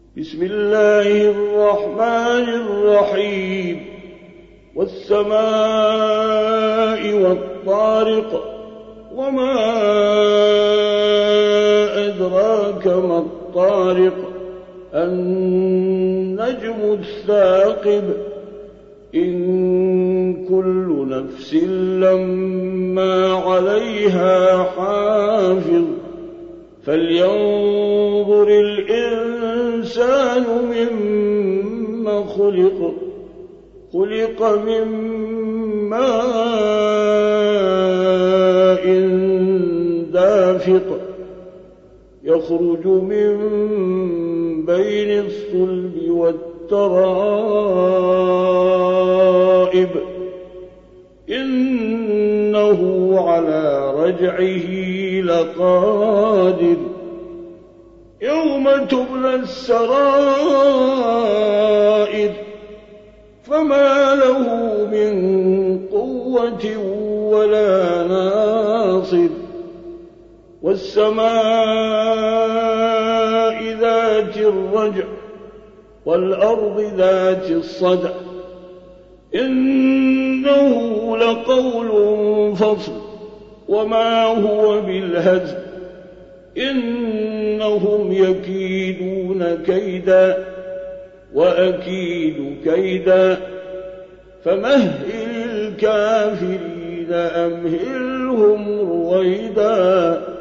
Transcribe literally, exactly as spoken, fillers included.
بسم الله الرحمن الرحيم والسماء والطارق وما أدراك ما الطارق النجم الثاقب إن كل نفس لما عليها حافظ فلينظر الإنسان مما خلق خلق من ماء دافق يخرج من بين الصلب والترائب إنه على رجعه لقادر يوم تبلى السرائر فما له من قوة ولا ناصر والسماء ذات الرجع والأرض ذات الصدع إنه لقول فصل وما هو بالهزل إنهم يكيدون كيدا وأكيد كيدا فمهل الكافرين أمهلهم رويدا